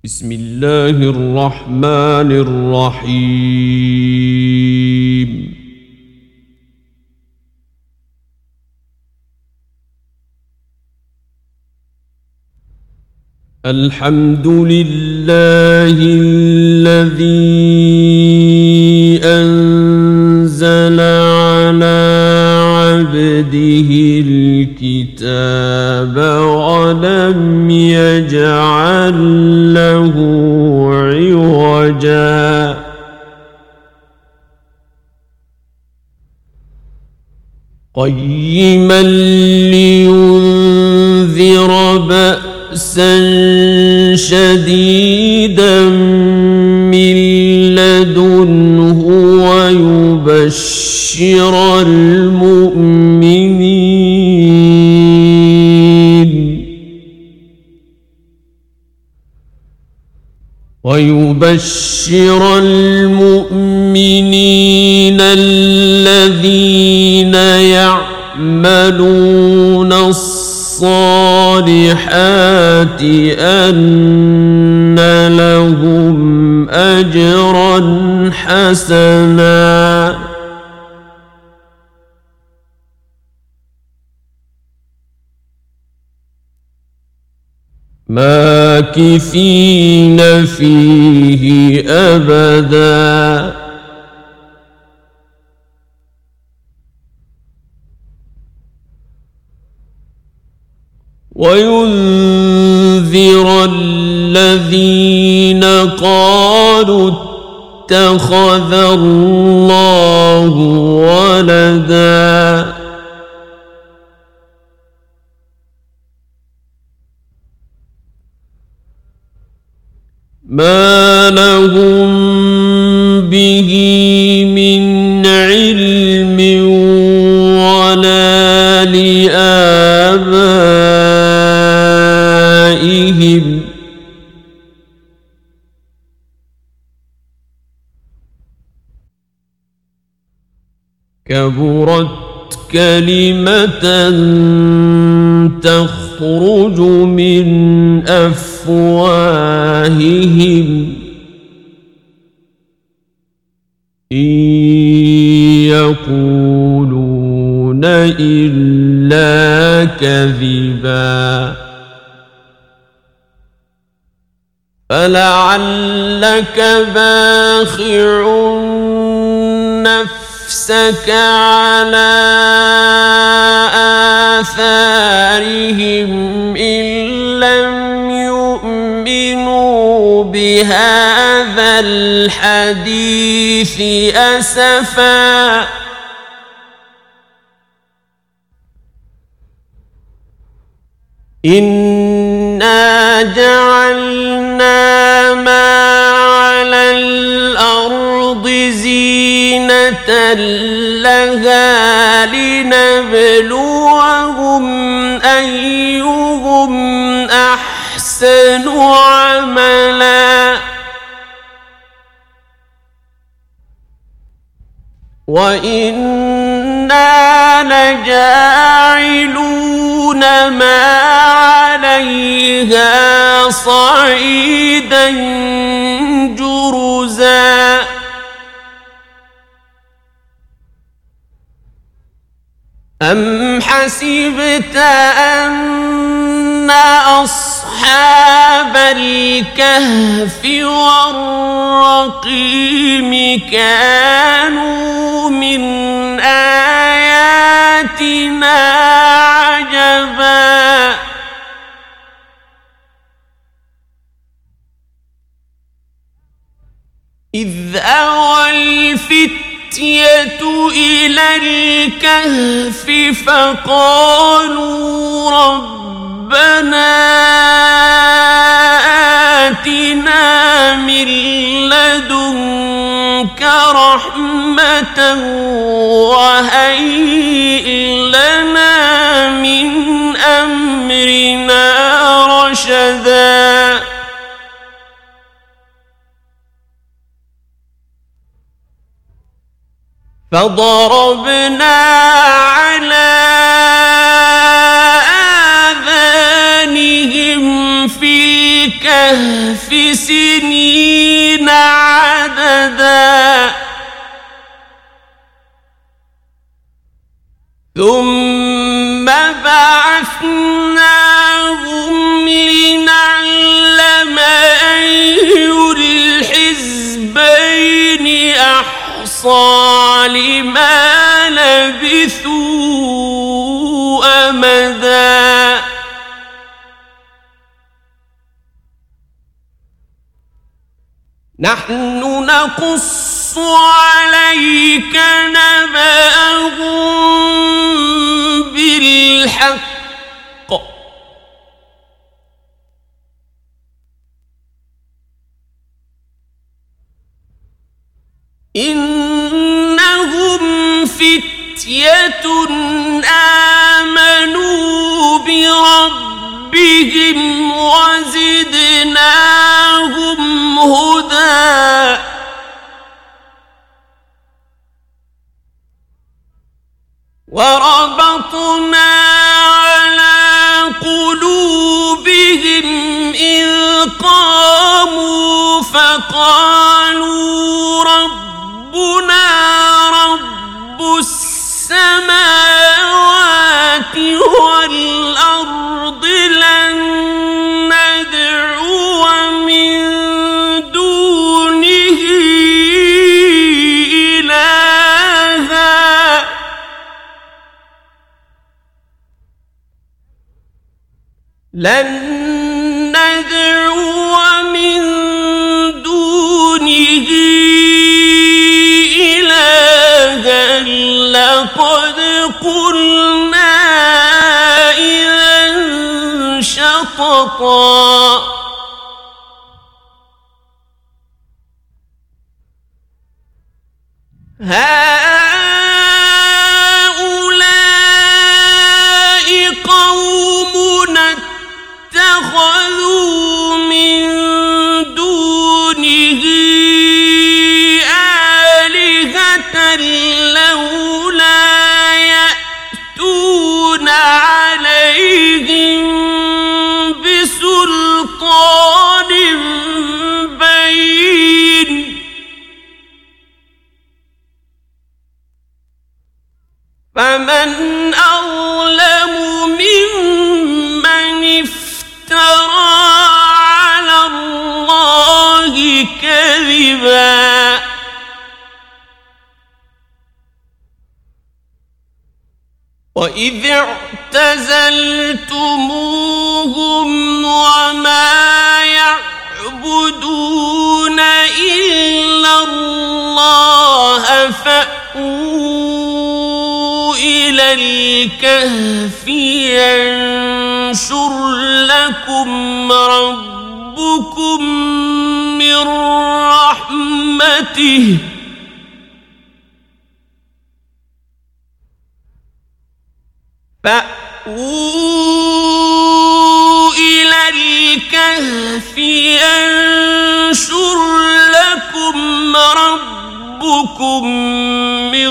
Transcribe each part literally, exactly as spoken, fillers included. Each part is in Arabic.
بسم الله الرحمن الرحيم الحمد لله الذي أنزل على عبده الكتاب ولم يجعل له عوجا قيما لينذر بأسا شديدا من لدنه ويبشر المؤمنين ويبشر المؤمنين الذين يعملون الصالحات أن لهم أجرا حسنا ماكثين فيه أبدا وينذر الذين قالوا اتخذ الله ولدا ما لهم به من علم ولا لآبائهم كبرت كلمة تخرج من أفواههم إن يقولون إلا كذبا فلعلك باخع نفسك على آثارهم إن لم يؤمنوا بهذا الحديث أسفا إنا جعلنا ما على الأرض زينة لها لنبلوهم أيهم أحسن عملا وإنا لجاعلون ما عليها صعيدا جرزا أم حسبت أن أصحاب الكهف والرقيم كانوا من آياتنا عجبا إذ أوى الفتية إلى الكهف فقالوا ربنا آتنا من لدنك رحمة وهيئ لنا من أمرنا رشدا فضربنا على آذانهم في الكهف الكهف سنين عددا ثم بعثناهم لنعلم أي الحزبين أحصى لما لبثوا أمدا نحن نقص عليك نبأهم بالحق إنهم فتية آمنوا بربهم وزدناهم هدى وربطنا على قلوبهم إذ قاموا فقالوا ربنا رب السماوات والأرض لن ندعو من دونه إلها لن ندعو من دونه إلها لقد قلنا إذا شططا هؤلاء قومنا اتخذوا من دونه آلهة لولا يأتون عليهم بسلطان بين فمن أظلم ممن افترى على الله كذبا وإذ اعتزلتموهم وما يعبدون إلا الله فأووا إلى الكهف ينشر لكم ربكم من رحمته فأووا إلى الكهف ينشر لكم ربكم من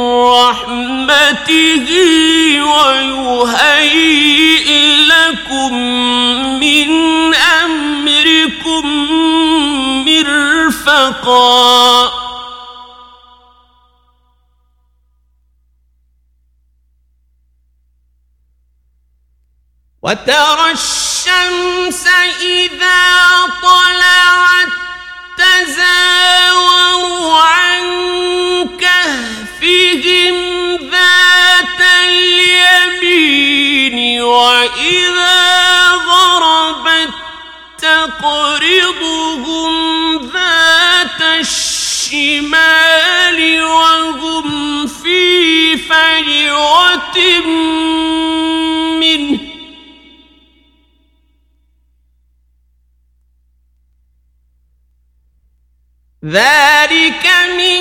رحمته ويهيئ لكم من أمركم مرفقا وترى الشمس إذا طلعت تزاور عن كهفهم ذات اليمين وإذا غربت تقرضهم ذات الشمال وهم في فجوة منه ذلك من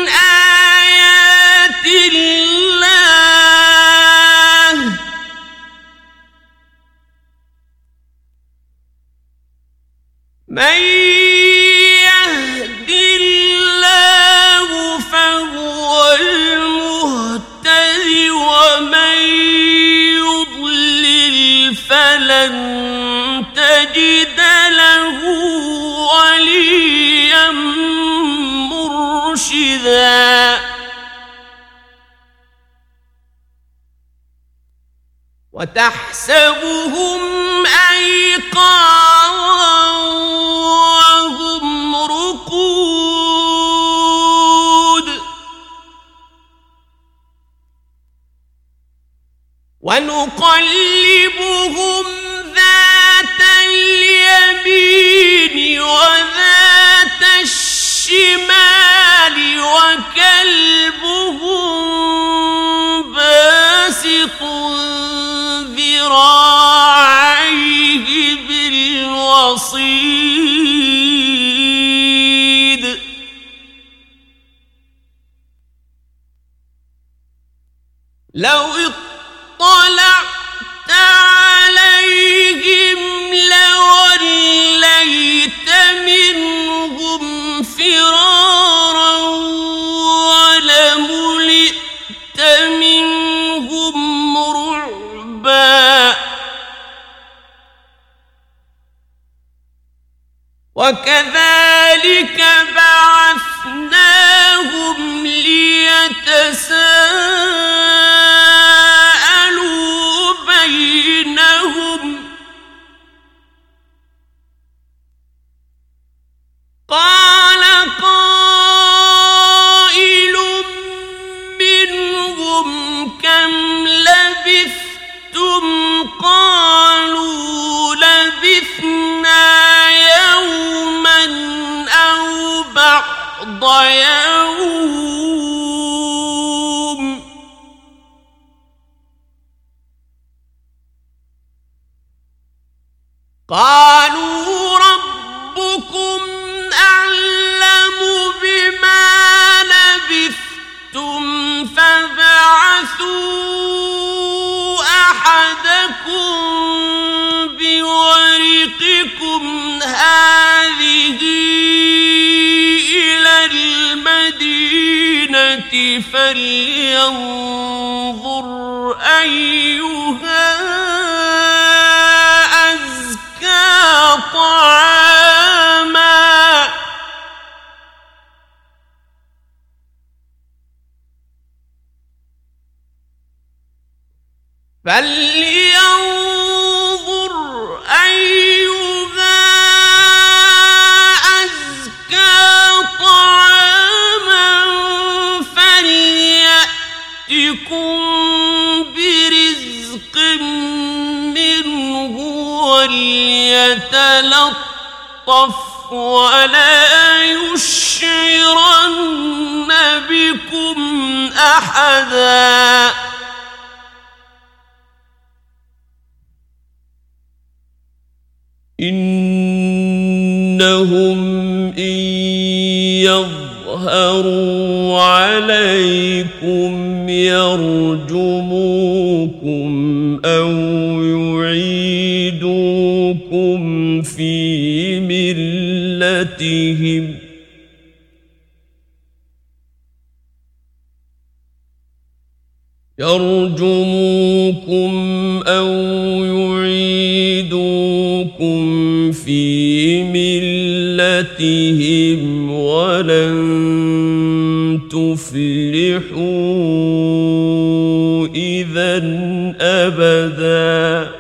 آيات الله من يهد الله فهو المهتد ومن يضلل فلن تجد له وتحسبهم أيقاظا وهم رقود ونقلبهم ذات اليمين وذات الشمال وكلبهم باسط ذراعيه بالوصيد لو اطلعت عليهم لوليت منهم فرارا ولملئت منهم رعبا وكذلك بعثناهم ليتساءلوا بينهم قال قائل منهم كم لبثتم قالوا لبثنا يوما أو بعض يوم قالوا ربكم أعلم بما لبثتم فابعثوا أحدكم بورقكم هذه إلى المدينة فلينظر أيها أزكى طعاما فلينظر أيها أزكى طعاما فليأتكم برزق منه وليتلطف ولا يشعرن بكم أحدا إنهم إن يظهروا عليكم يرجموكم أو يعيدوكم في ملتهم يرجموكم أو يعيدوكم في ملتهم ولن تفلحوا إذا أبدا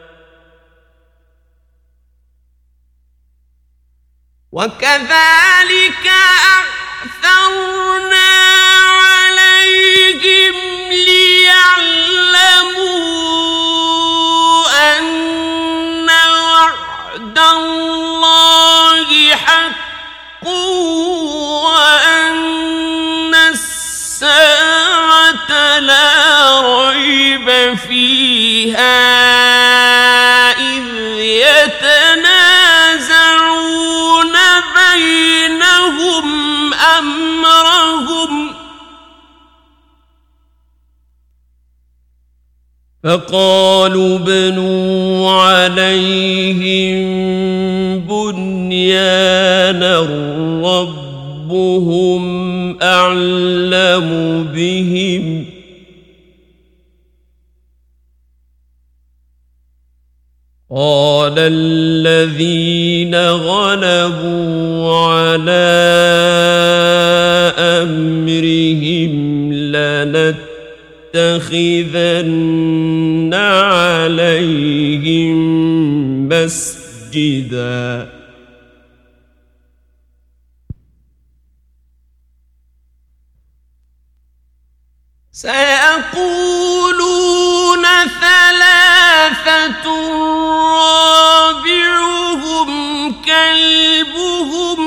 وكذلك أعثرنا عليهم ليعلموا أن وعد الله حق وأن الساعة لا ريب فيها إذ يتنازعون بينهم أمرهم فقالوا بنوا عليهم بنيانا ربهم أعلم بهم قال الذين غلبوا على أمرهم لنتخذن عليهم مسجدا سيقولون ثلاثة رابعهم كلبهم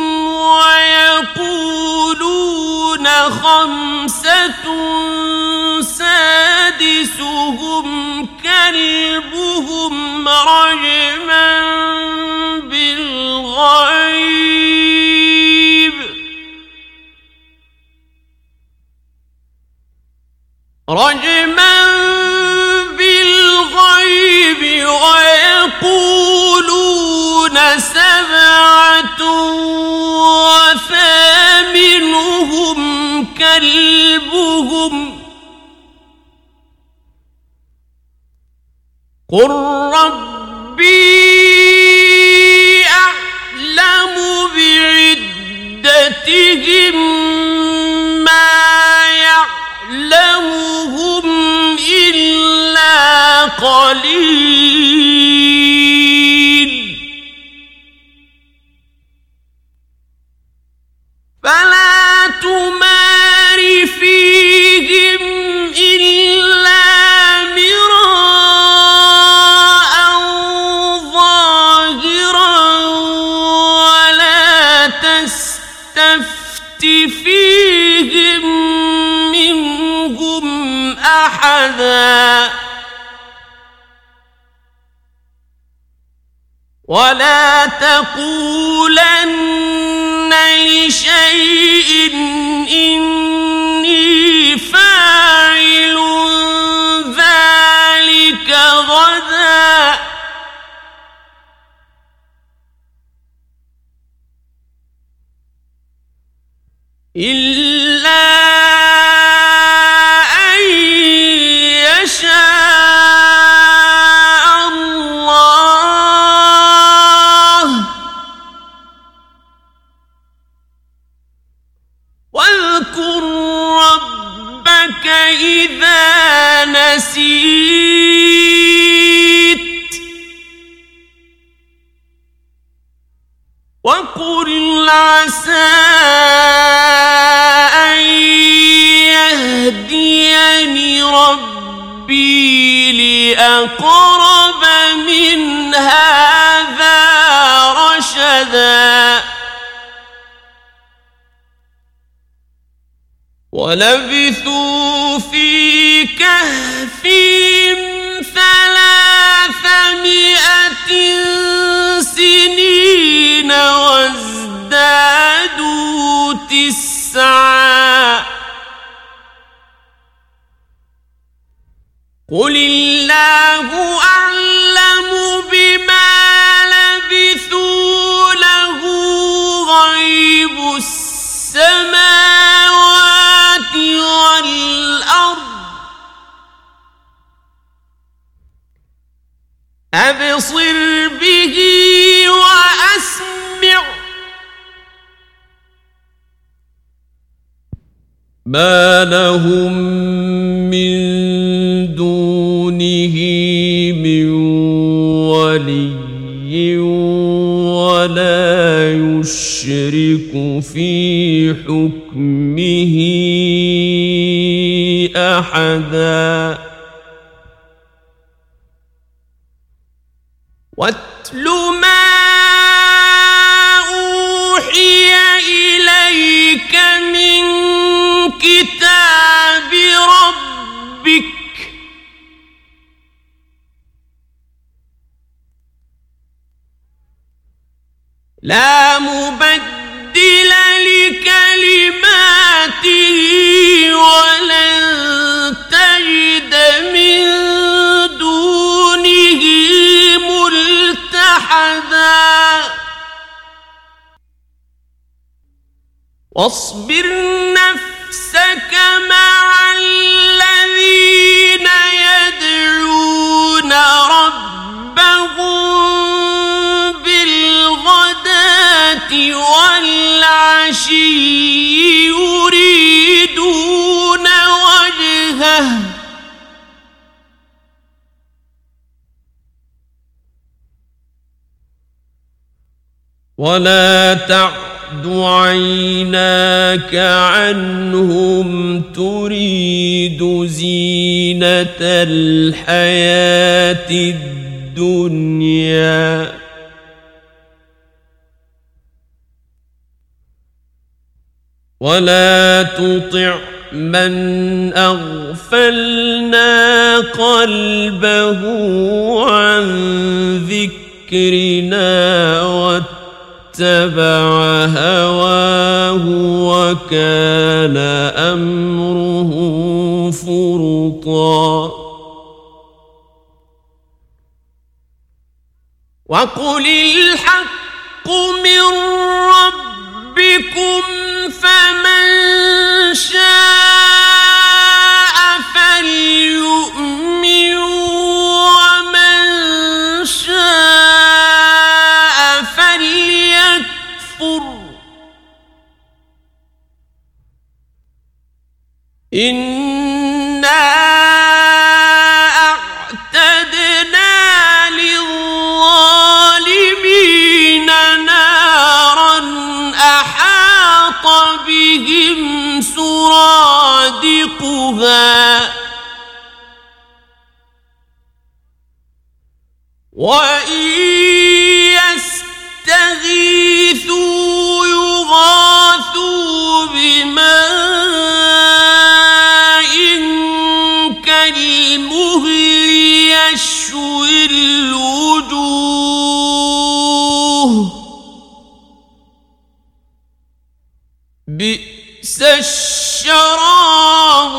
ويقولون خمسة سادسهم كلبهم رجما بالغيب رجما بالغيب ويقولون سبعة وثامنهم كلبهم قل ربي أعلم بعدتهم ما يعلمهم إلا قليل فلا تمار فيهم إلا مراء ظاهرا ولا تستفت فيهم منهم أحدا ولا تقولن لشيء إني فاعل ذلك غدا إلا أن يشاء الله واذكر ربك إذا نسيت وقل عسى أن يهديني ربي لأقرب من هذا رشدا ولبثوا في كهفهم ثلاثمائة سنين وازدادوا تسعا قل الله أعلم بما لبثوا له غيب السماوات والأرض أبصر به وأسمع ما لهم من دونه من ولي ولا يشرك في حكمه أحدا واتل ما أوحي إليك من كتاب ربك لا مبدل لكلماته ولن تجد من دونه ملتحدا واصبر نفسك مع الذين يدعون ربهم بالغداة والعشي يريدون وجهه ولا تعد عيناك عنهم تريد زينة الحياة الدنيا ولا تطع من أغفلنا قلبه عن ذكرنا واتبع هواه وكان أمره فرطا وقل الحق من ربكم فمن شاء فليؤمن ومن شاء فليكفر إنا أعتدنا للظالمين نارا أحاط بهم سرادقها وإن يستغيثوا يغاثوا بماء كالمهل يشوي الوجوه بئس الشراب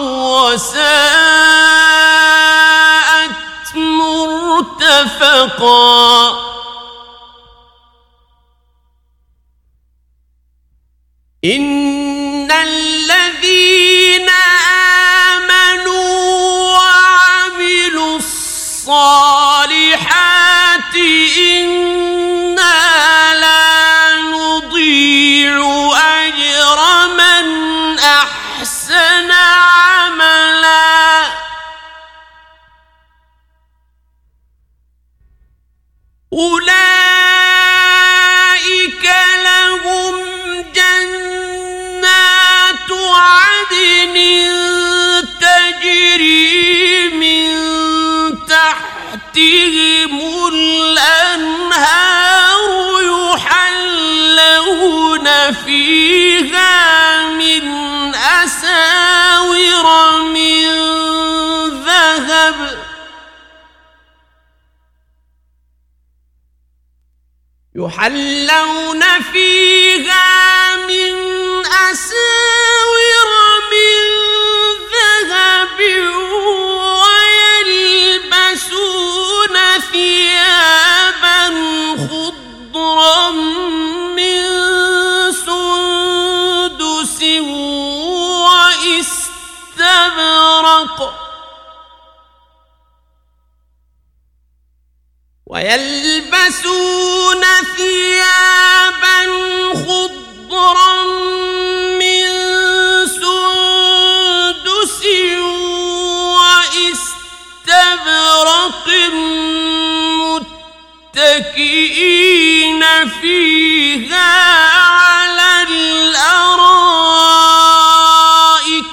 وساءت مرتفقا إن الذين آمنوا وعملوا الصالحات إنا لا نضيع أجر من أحسن عملا أولئك لهم جنات عدن تجري من تحتهم الأنهار يحلون فيها من أساور من ذهب يحلون فيها من أساور من ذهب ويلبسون ثيابا خضرا من سندس واستبرق ويلبسون ثيابا خضرا من سندس واستبرق متكئين فيها على الأرائك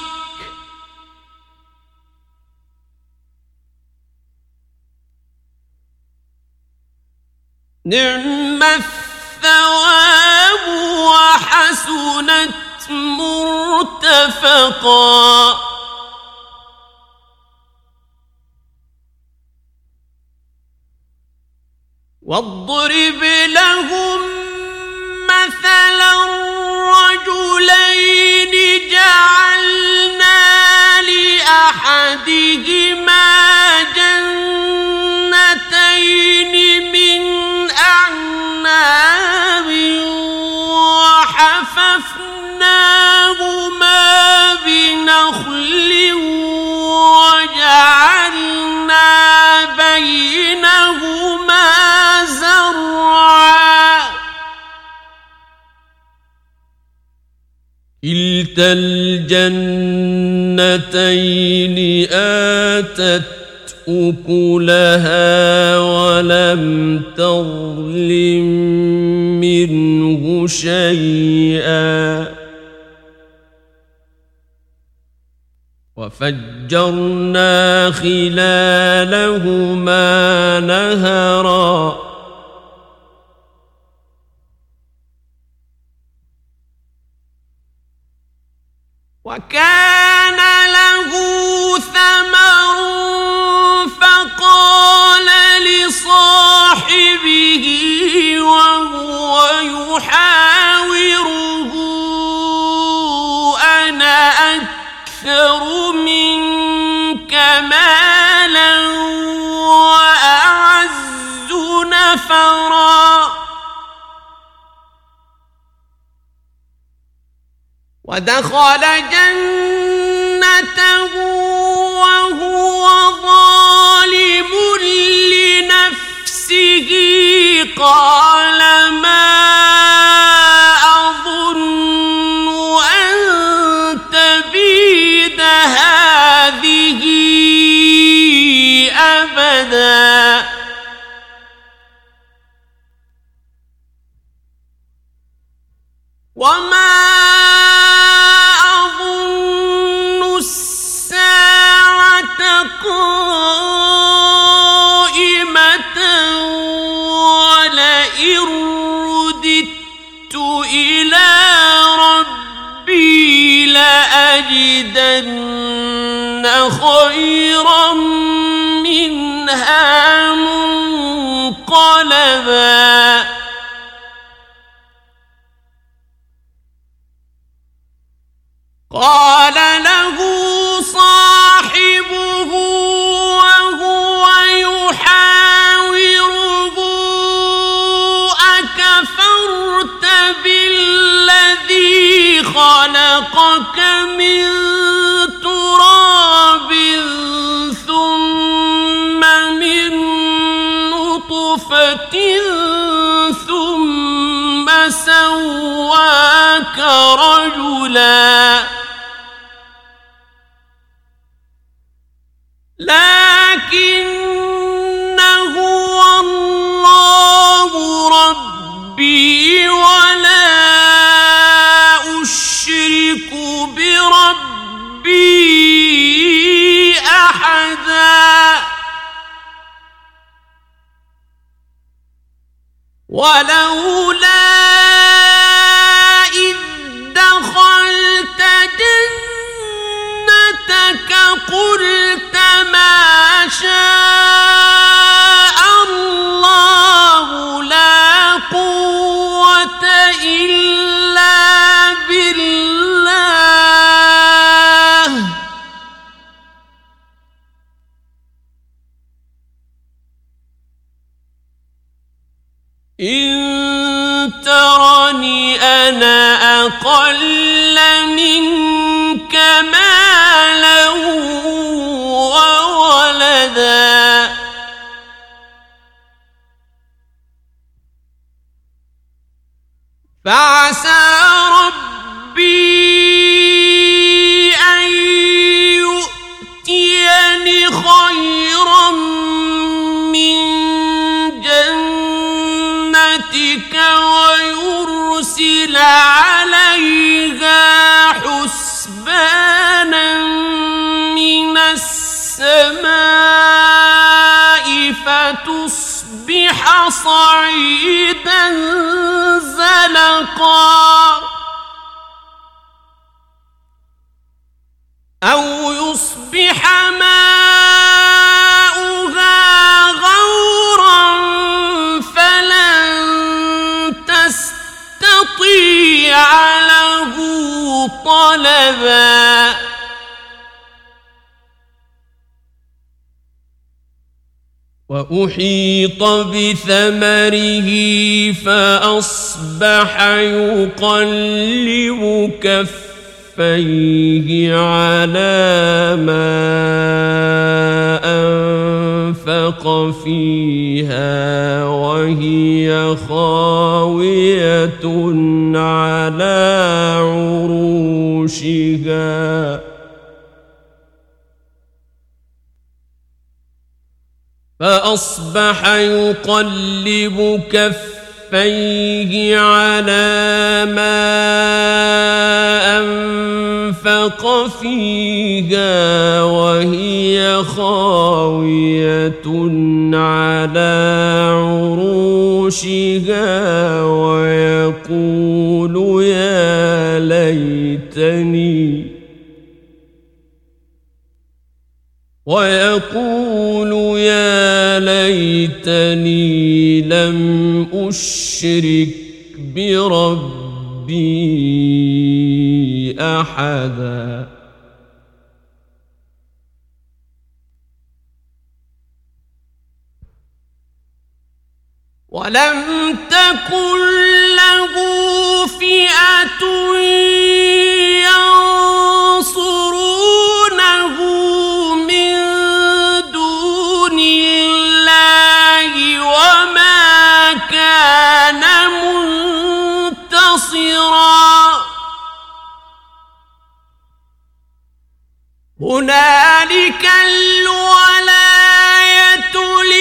نعم الثواب وحسنت مرتفقا واضرب لهم مثلا رجلين جعلنا لأحدهما جنتين من أعناب وحففناهما بنخل وجعلنا بينهما زرعا كلتا الجنتين آتت أكلها ولم تظلم منه شيئا وفجرنا خلالهما نهرا وكان له ثمر فقال لصاحبه وهو يحاوره أنا أكثر منك مالا وأعز نفرا ودخل جنته وهو ظالم لنفسه قال ما أظن أن تبيد هذه أبدا وما قائمة ولئن رددت إلى ربي لأجدن خيرا منها منقلبا قال له صاحبه وهو يحاوره أكفرت بالذي خلقك من تراب ثم من نطفة ثم سواك رجلا لكن هو الله ربي ولا أشرك بربي أحدا ولولا إذ دخلت جنتك قلت ما شاء الله لا قوة إلا بالله إن ترني أنا أقل منك مالا وولدا فعسى ربي أن يؤتيني خيرا من جنتك ويرسل عليها حسبانا من السماء فتصبح صعيدا زلقا أو يصبح ماؤها غورا فلن تستطيع له طلبا وأحيط بثمره فأصبح يقلب كفيه على ما أنفق فيها وهي خاوية على عروشها فأصبح يقلب كفيه على ما أنفق فيها وهي خاوية على عروشها ويقول يا ليتني ويقول يا ليتني لم أشرك بربي أحدا ولم تكن له فئة ينصرونه من دون الله وما كان منتصرا هنالك الولاية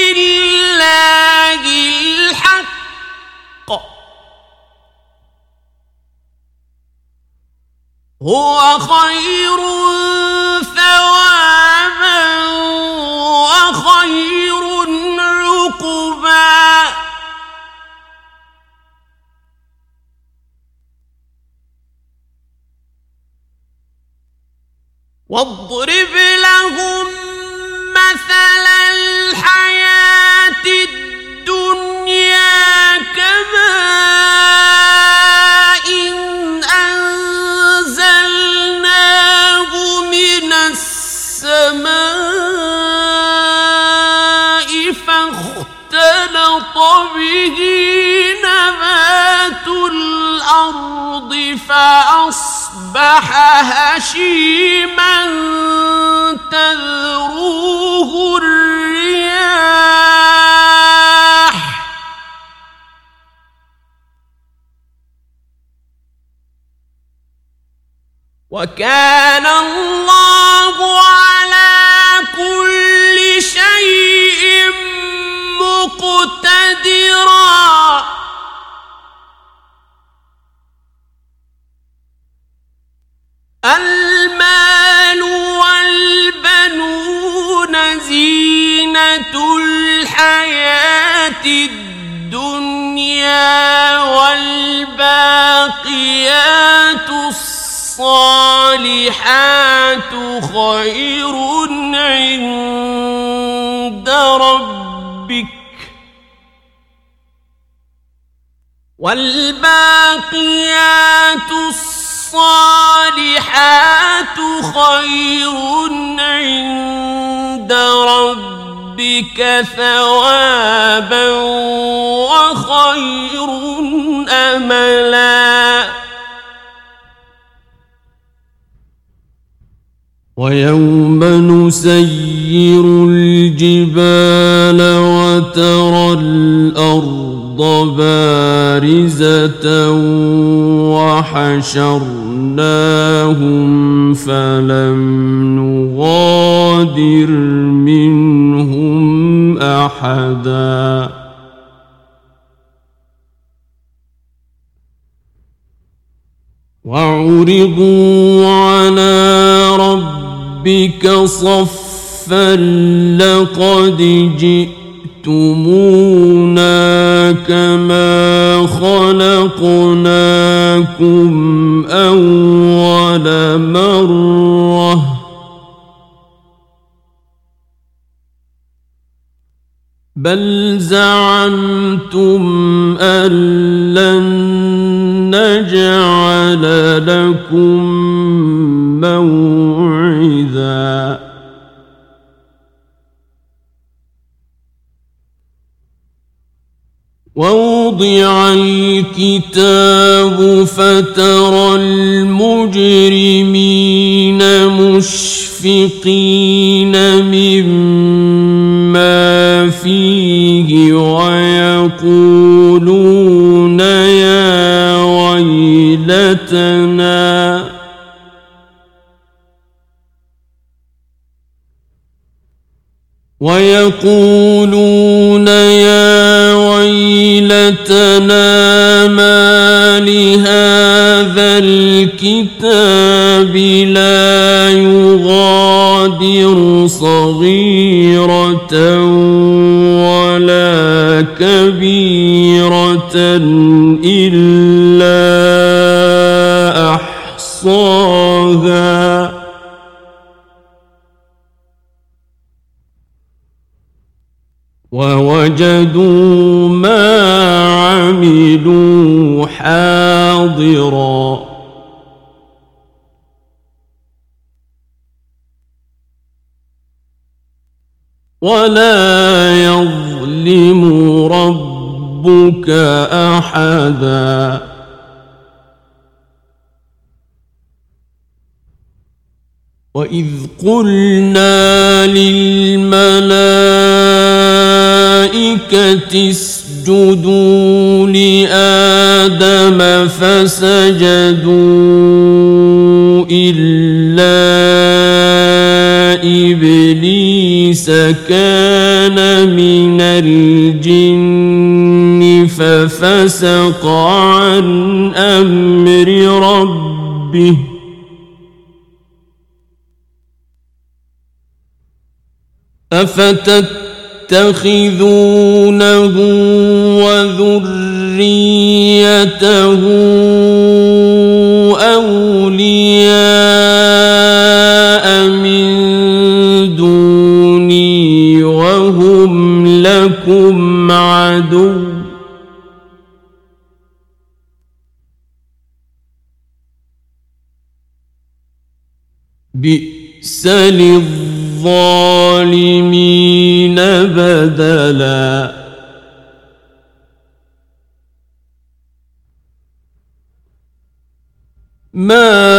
لله الحق هو خير ثوابا وخير عقبا واضرب لهم مثل الحياة الدنيا كماء أنزلناه من السماء فاختلط به نبات الأرض فأصبح هشيما تذروه الرياح وكان الله على كل شيء مقتدرا المال والبنون زينة الحياة الدنيا والباقيات الصالحات خير عند ربك والباقيات الصالحات خير عند ربك ثوابا وخير أملا ويوم نسير الجبال وترى الأرض بارزة وحشرناهم فلم نغادر منهم أحدا وعرضوا على ربك صفا لقد جئتمونا كما خلقناكم أول مرة بل زعمتم أن لن نجعل لكم موعدا ووضع الكتاب فترى المجرمين مشفقين مما فيه ويقولون يا ويلتنا ويقولون يا ويلتنا ما لهذا الكتاب لا يغادر صغيرة ولا كبيرة إلا أحصاها ووجدوا ما عملوا حاضرا ولا يظلم ربك أحدا وإذ قلنا للملائكة اسجدوا لآدم فسجدوا إلا إبليس كان من الجن ففسق عن أمر ربه أفتتخذونه وذريته أولياء من دوني وهم لكم عدو بئس للظالمين بدلا ما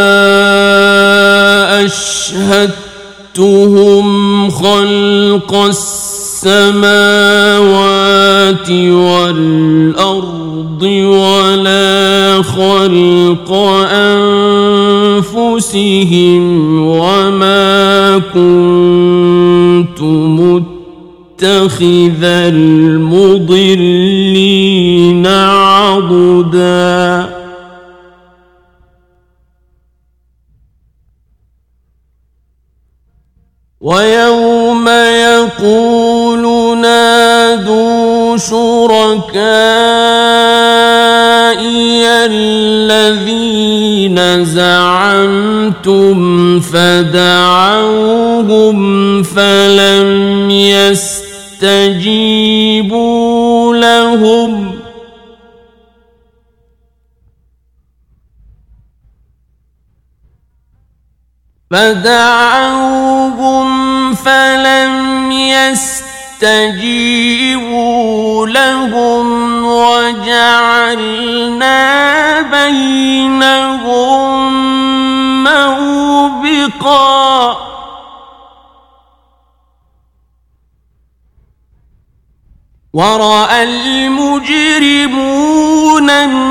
أشهدتهم خلق السماوات والأرض ولا خلق أنفسهم وما كنت متخذ المضلين عضدا ويوم يقول نادوا شركائي الذين زعمتم فدعوهم فلم يستجيبوا لهم فدعوهم فلم يستجيبوا لهم وجعلنا بينهم موبقا ورأى المجرمون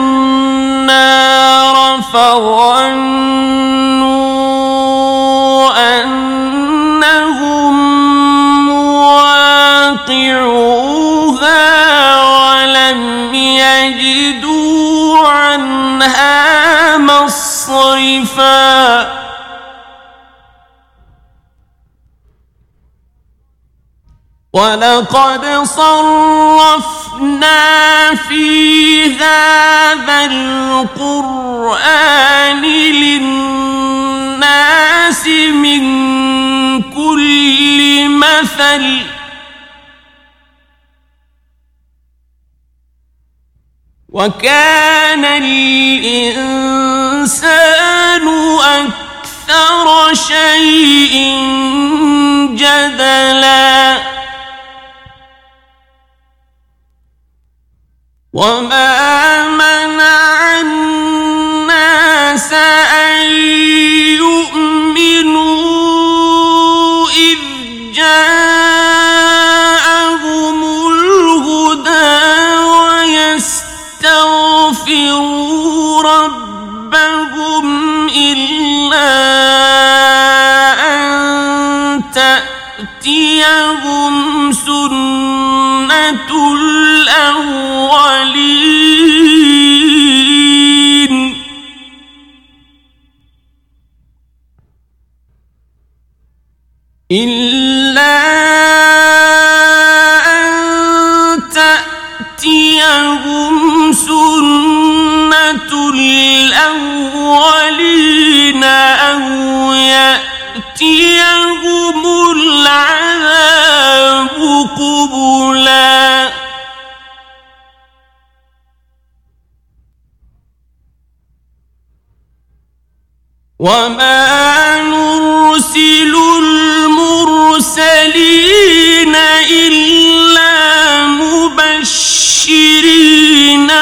النار فظنوا أنهم مواقعوها ولم يجدوا عنها مصرفا ولقد صرفنا في هذا القرآن للناس من كل مثل وكان الإنسان أكثر شيء جدلا وما منع الناس أن يؤمنوا إذ جاءهم الهدى ويستغفروا ربهم إلا أن تأتيهم تأتيهم سنة الأولين إلا أن تأتيهم سنة الأولين أو يأتيهم العذاب قبلا وما نرسل المرسلين إلا مبشرين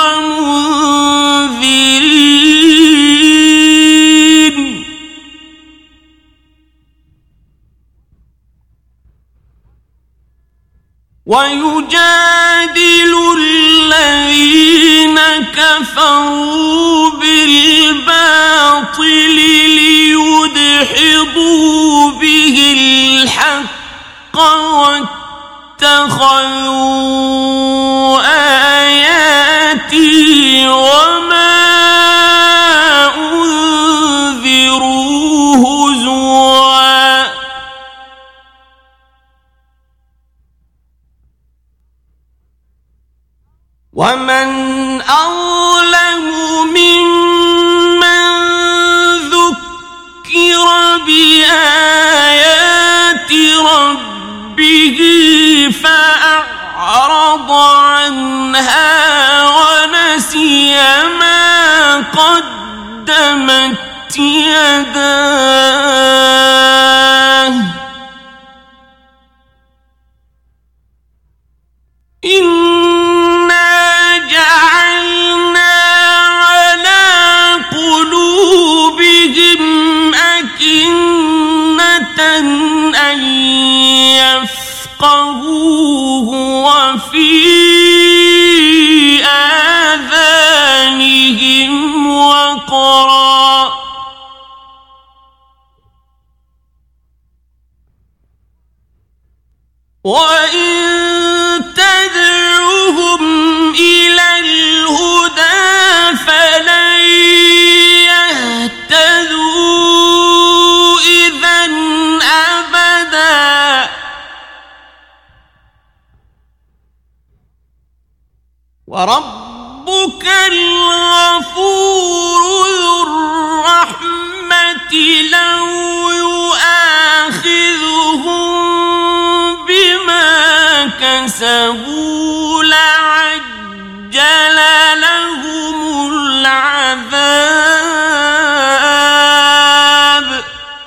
ومنذرين ويجادل الذين كفروا بالباطل ليدحضوا به الحق واتخذوا آياتي وما أنذروا هزوا ومن أظلم ممن ذكر بآيات ربه فأعرض عنها ونسي ما قدمت يداه إنا جعلنا على قلوبهم أكنة أن يفقهوه وفي آذانهم وقرا وإن تدعوهم إلى الهدى فلن يهتدوا إذا أبدا وربك الغفور ذو الرحمة لو يؤاخذهم بما كسبوا لعجل لهم العذاب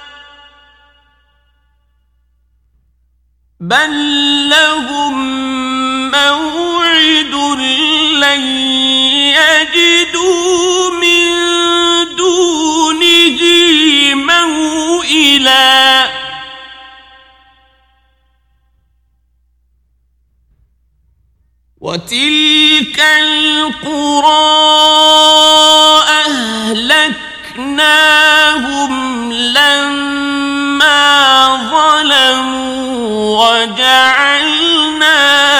بل لهم موعد لن يجدوا من دونه موئلا وتلك القرى أهلكناهم لما ظلموا وجعلنا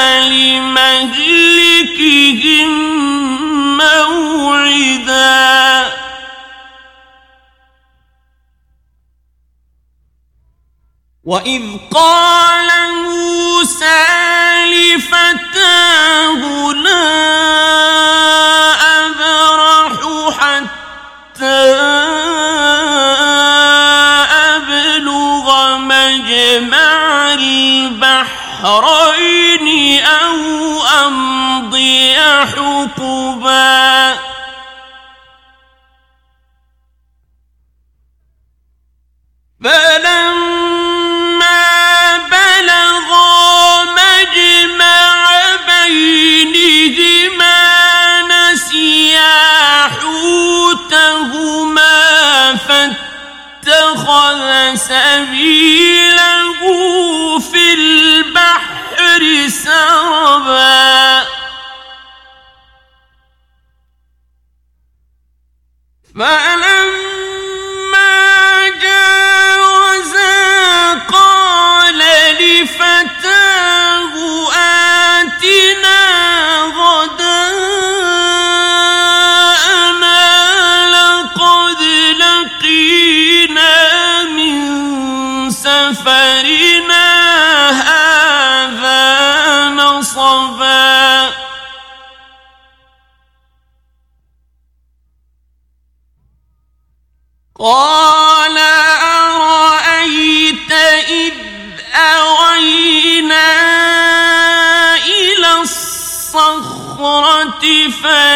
لمهلكهم موعدا وإذ قال موسى لفتاه لا أبرح حتى أبلغ مجمع البحرين أو أمضي حقبا فلما بلغا مجمع بينهما نسيا حوتهما فاتخذ سبيله في البحر سربا فلما جاوزا قال لفتاه قال أرأيت إذ أوينا إلى الصخرة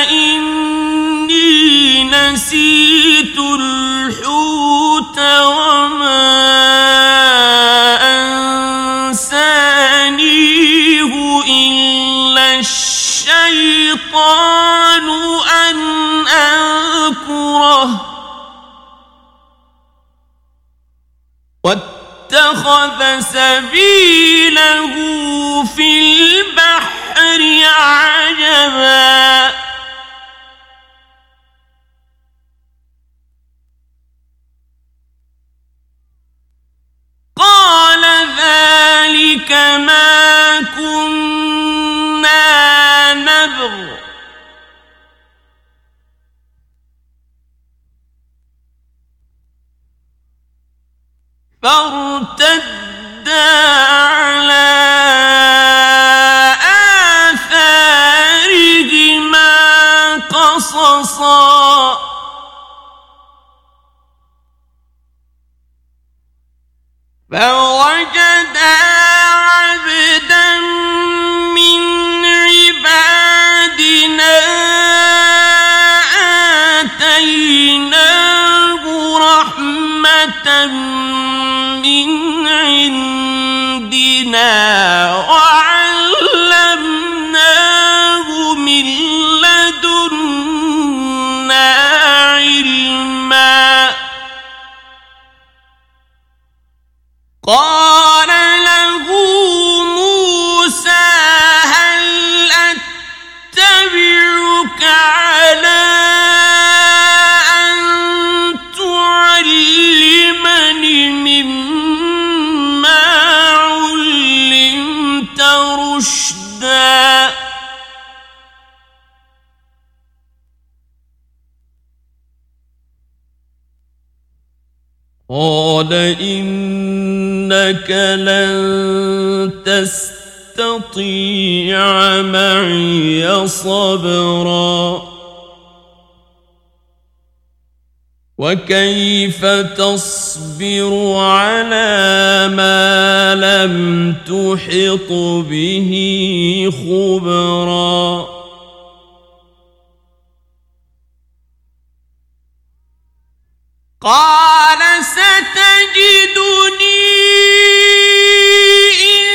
فإني نسيت الحوت وما أنسانيه إلا الشيطان أن أذكره واتخذ سبيله في البحر عجبا قال ذلك ما كنا نبغ فارتدا على آثارهما قصصا فوجدا عبدا من عبادنا آتيناه رحمة من عندنا وعلمناه من لدنا علما قال له موسى هل أتبعك على أن تعلمني مما علمت رشدا قال إنك لن تستطيع معي صبرا وكيف تصبر على ما لم تحط به خبرا قال ستجدني إن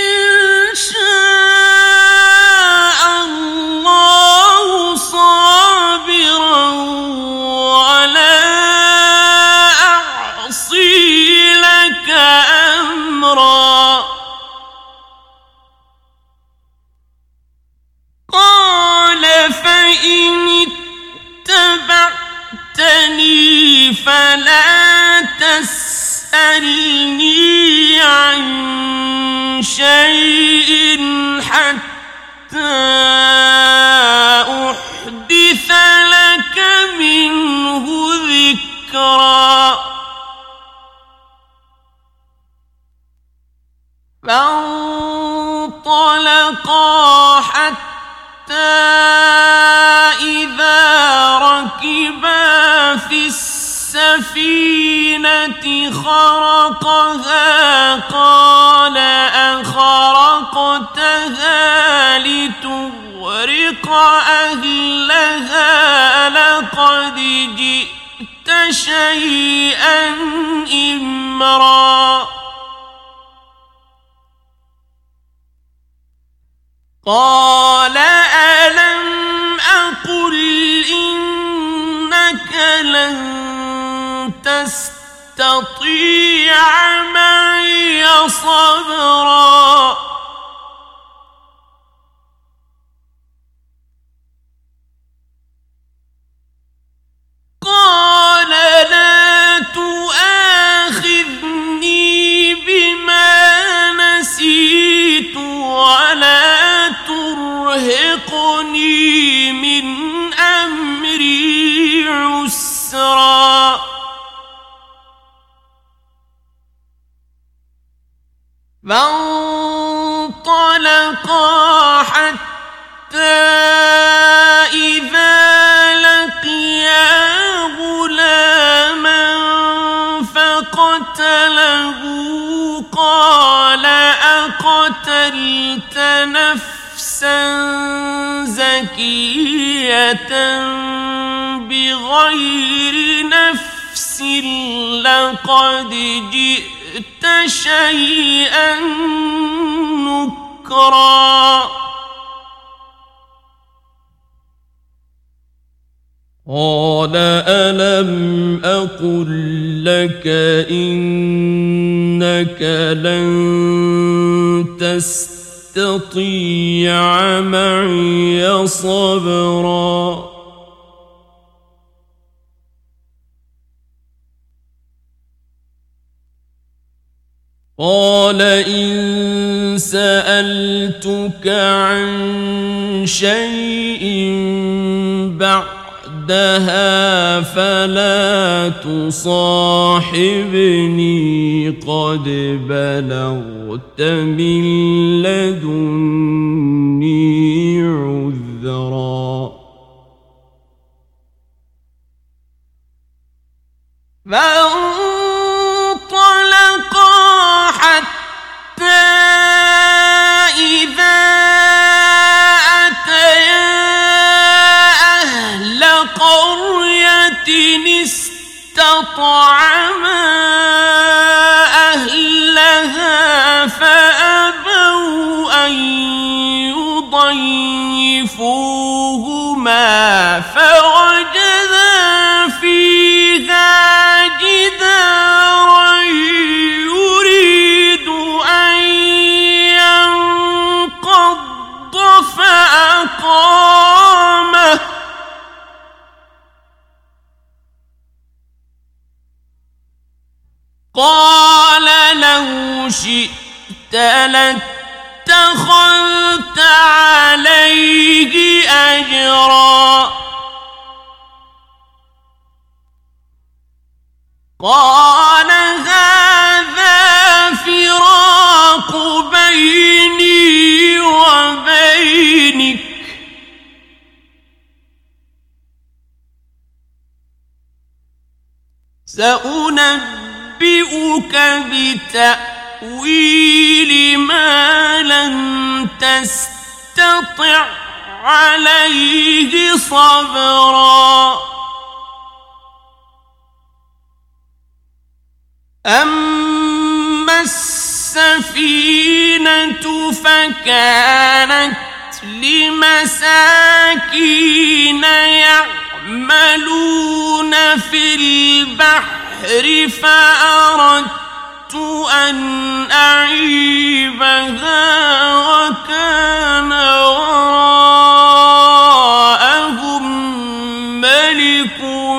شاء الله صابرا ولا أعصي لك أمرا قال فإن اتبعتني فلا تسألني عن شيء حتى أحدث لك منه ذكرا فانطلقا حتى إذا ركبا في السفينة خرقها قال أخرقتها لتغرق أهلها لقد جئت شيئا إمرا قال ألم أقل إنك لن تستطيع معي صبرا قال لا تؤاخذني بما نسيت ولا ترهقني من أمري عسرا فانطلقا حتى إذا لقيا غلاما زكية بغير نفس لقد جئت شيئا نكرا قال ألم أقل لك إنك لن تستطيع معي صبرا قال إن سألتك عن شيء بعدها فلا تصاحبني قد بلغت من لدني عذرا فانطلقا حتى إذا أتيا أهل قرية استطعما أهلها فأبوا أن يضيفوهما فوجدا فيها جدارا يريد أن ينقض فأقامه قال لو شئت لاتخذت عليه أجرا قال هذا فراق بيني وبينك سأنبئك بتأويل ما لم تستطع عليه صبرا أما السفينة فكانت لمساكين يعملون في البحر فأردت أن أعيبها وكان وراءهم ملك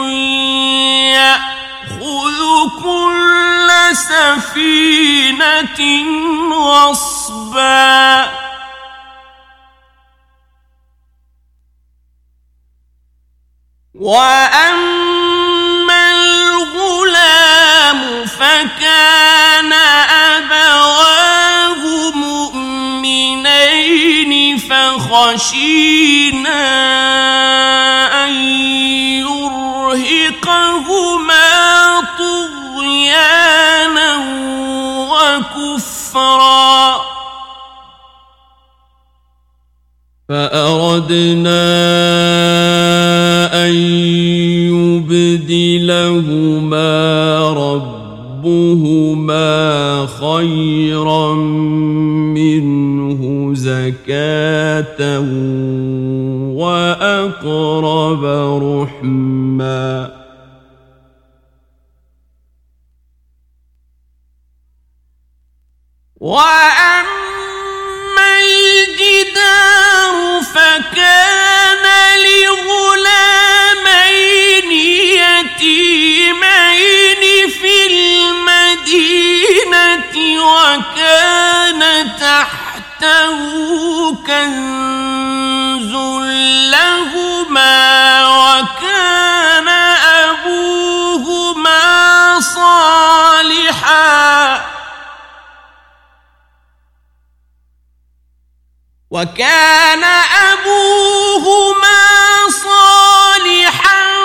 يأخذ كل سفينة غصبا وأما الغلام فكان أبواه مؤمنين فخشينا أن يرهقهما طغيانا وكفرا فأردنا أن يبدلهما ربهما خيرا منه زكاة وأقرب رحما وأما الجدار فكان لغلامين يتيمين في المدينة وكان تحته كنز لهما وكان أبوهما صالحا وكان أبوهما صالحا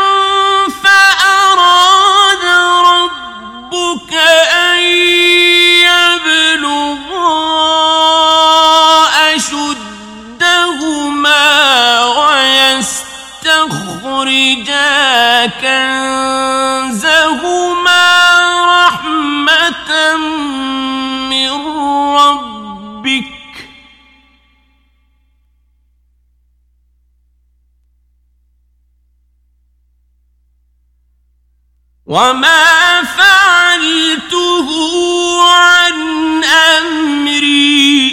فأراد ربك أن يبلغا أشدهما وما فعلته عن أمري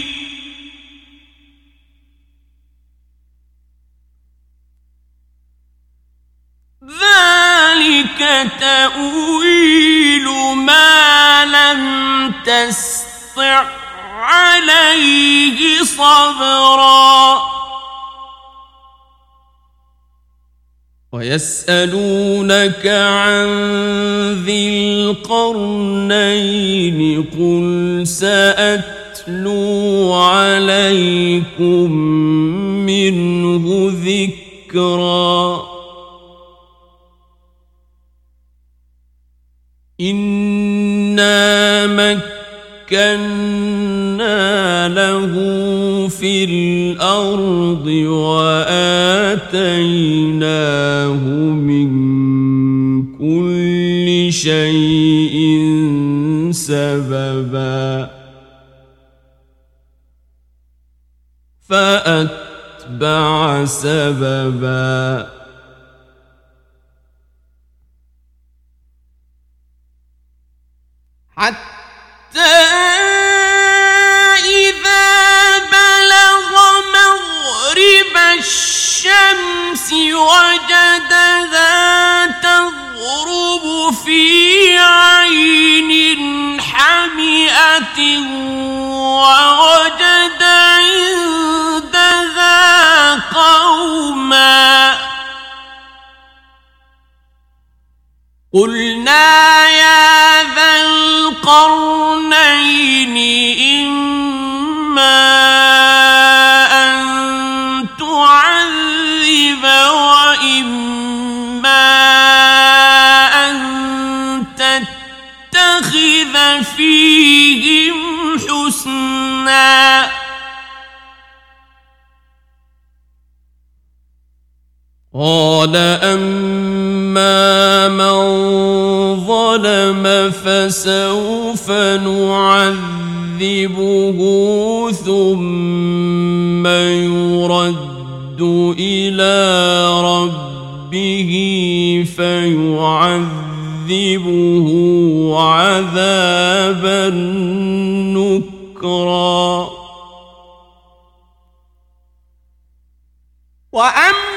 ذلك تأويل ما لم تستطع عليه صبرا ويسألونك عن ذي القرنين قل سأتلو عليكم منه ذكرا إنا مكنا له في الأرض وآتيناه من كل شيء سببا فأتبع سببا حتى إذا بلغ مغرب الشمس وجدها تغرب في عين حمئة ووجد عندها قوما قلنا يا ذا القرنين إما أن تعذب وإما أن تتخذ فيهم حسنا قال أما من ظلم فسوف نعذبه ثم يرد إلى ربه فيعذبه عذابا نكرا وأما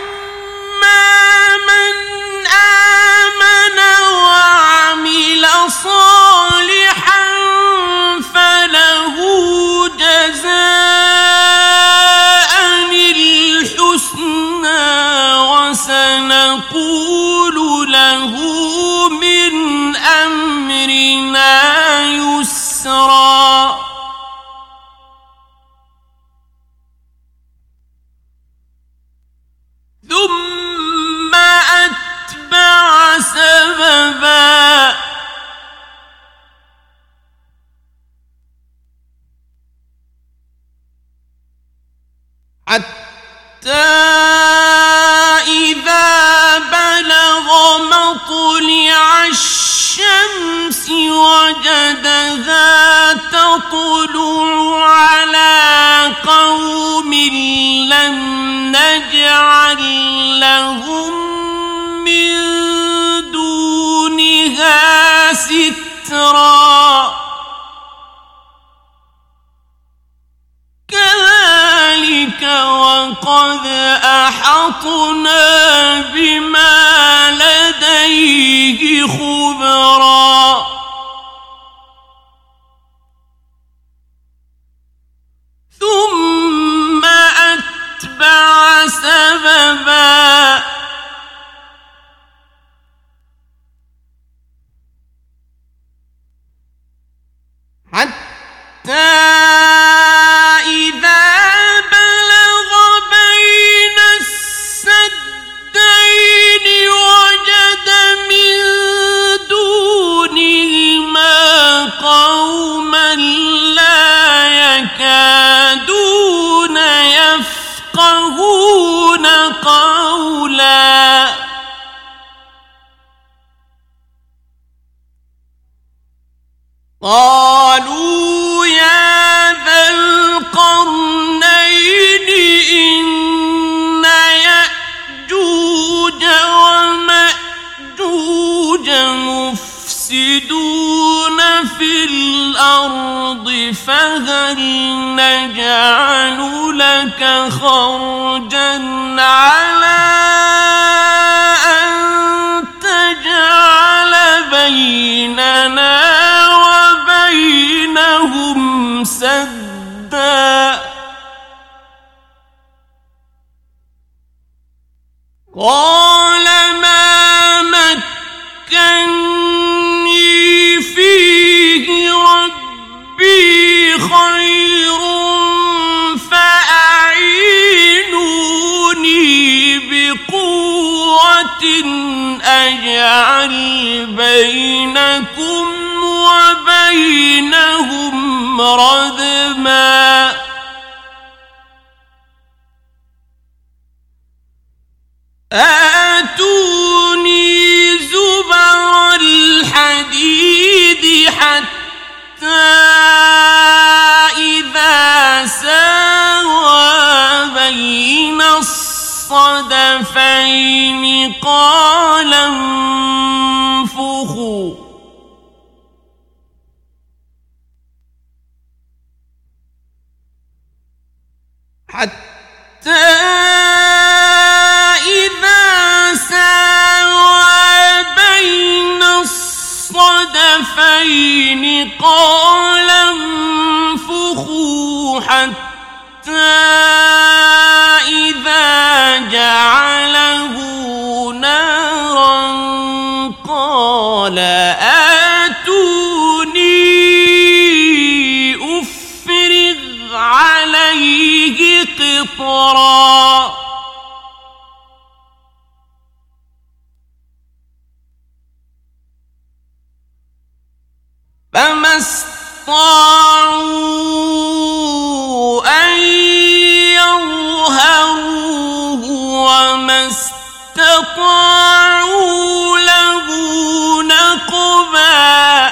صالحا فله جزاء الحسنى وسنقول له من أمرنا يسرا ثم أتبع سببا حتى إذا بلغ مطلع الشمس وجدها تطلع على قوم لم نجعل لهم من دونها سترا كذلك وقد أحطنا بما لديه خبرا ثم أتبع سببا حتى قوما لا يكادون يفقهون قولا قالوا يا ذا القرنين إن يأجوج ومأجوج في الأرض فهل نجعل لك خرجا على أن تجعل بيننا وبينهم سدا قال ما مكني فيه ربي خير فأعينوني بقوة أجعل بينكم وبينهم ردما آتوني زبر الحديد حتى إذا ساوى بين الصدفين قال انفخوا حتى الصدفين قال انفخوا حتى إذا جعله نارا قال آتوني أفرغ عليه قطرا فما استطاعوا أن يظهروه وما استطاعوا له نقبا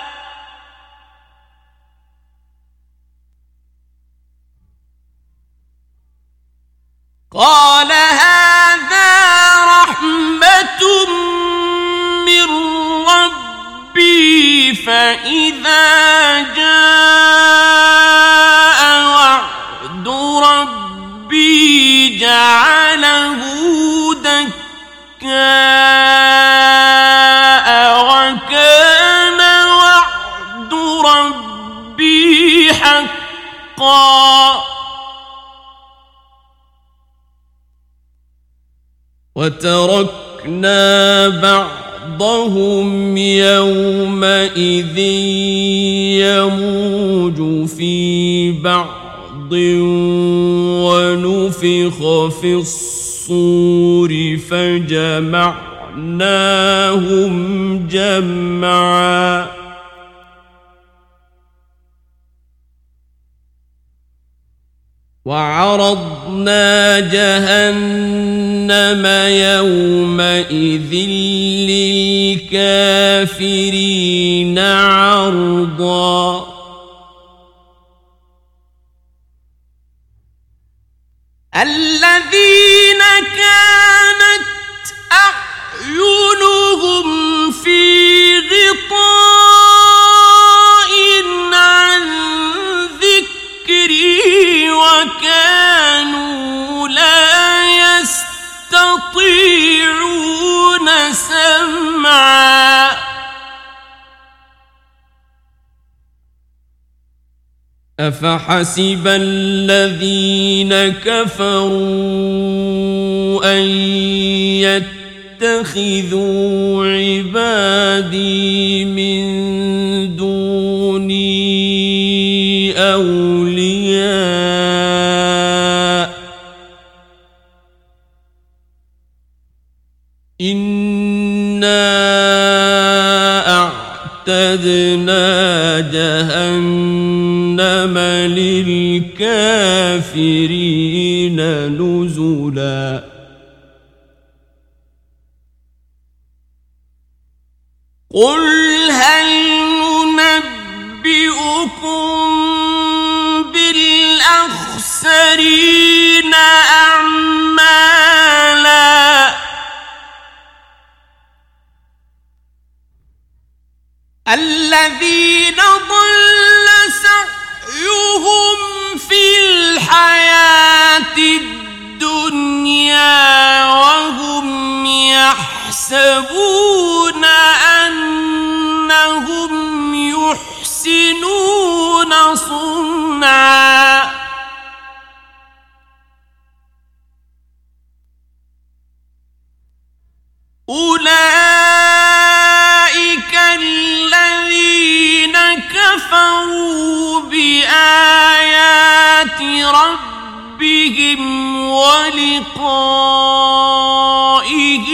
قال هذا رحمة من ربي فإذا جاء وعد ربي جعله دكاء وكان وعد ربي حقا وتركنا بعضهم يومئذ يموج في بعض ونفخ في الصور فجمعناهم جمعا وعرضنا جهنم يومئذ للكافرين عرضا الذين كانت أعينهم في غطاء عن ذكري وكانوا لا يستطيعون سمعا أفحسب الذين كفروا أن يتخذوا عبادي من دوني أولياء إنا أعتدنا جهنم للكافرين نزلا قل هل ننبئكم بالأخسرين أعمالا الذين ضل سعيهم في الحياة الدنيا وهم يحسبون أنهم يحسنون صنعا أولئك الذين كفروا بآيات ربهم ولقائه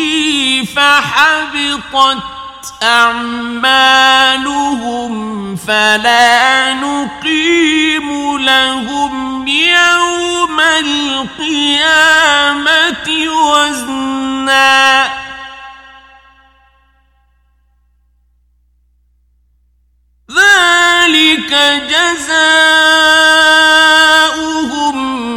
فحبطت أعمالهم فلا نقيم لهم يوم القيامة وزنا ذلك جزاؤهم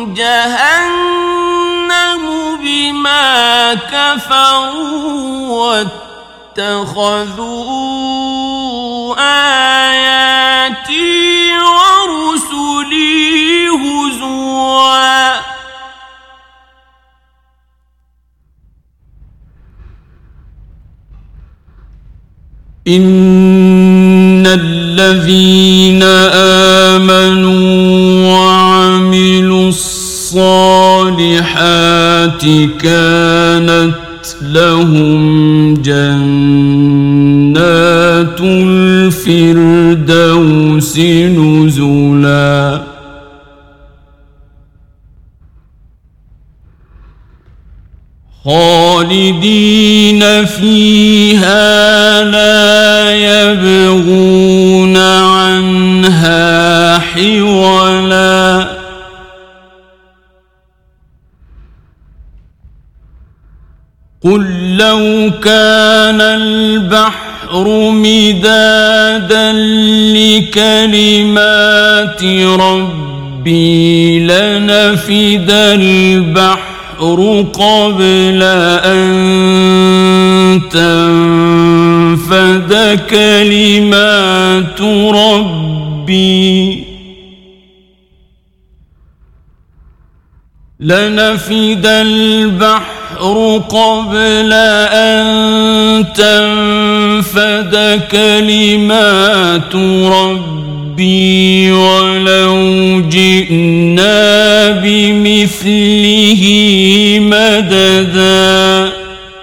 جهنم بما كفروا واتخذوا آياتي ورسلي هزوا إن الذين آمنوا وعملوا الصالحات كانت لهم جنات الفردوس نزلا خالدين فيها لا يبغون عنها حولا قل لو كان البحر مدادا لكلمات ربي لنفد البحر قبل أن تنفد كلمات ربي لنفد البحر قبل أن تنفد كلمات ربي ولو جئنا بمثله مددا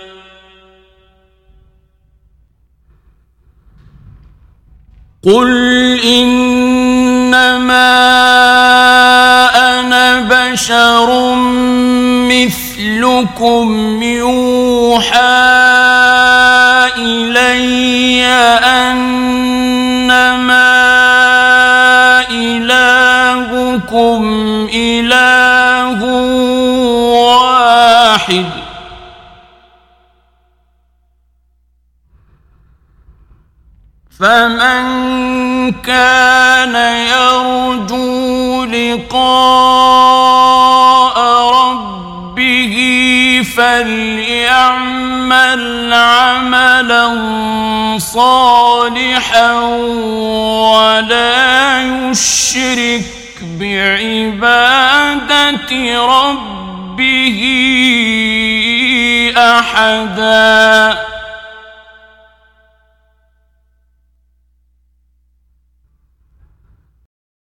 قل إنما أنا بشر مثلكم يوحى إلي أنما إلهكم إله واحد فمن كان يرجو لقاء ربه فليعمل عملا صالحا ولا يشرك بعبادة ربه أحدا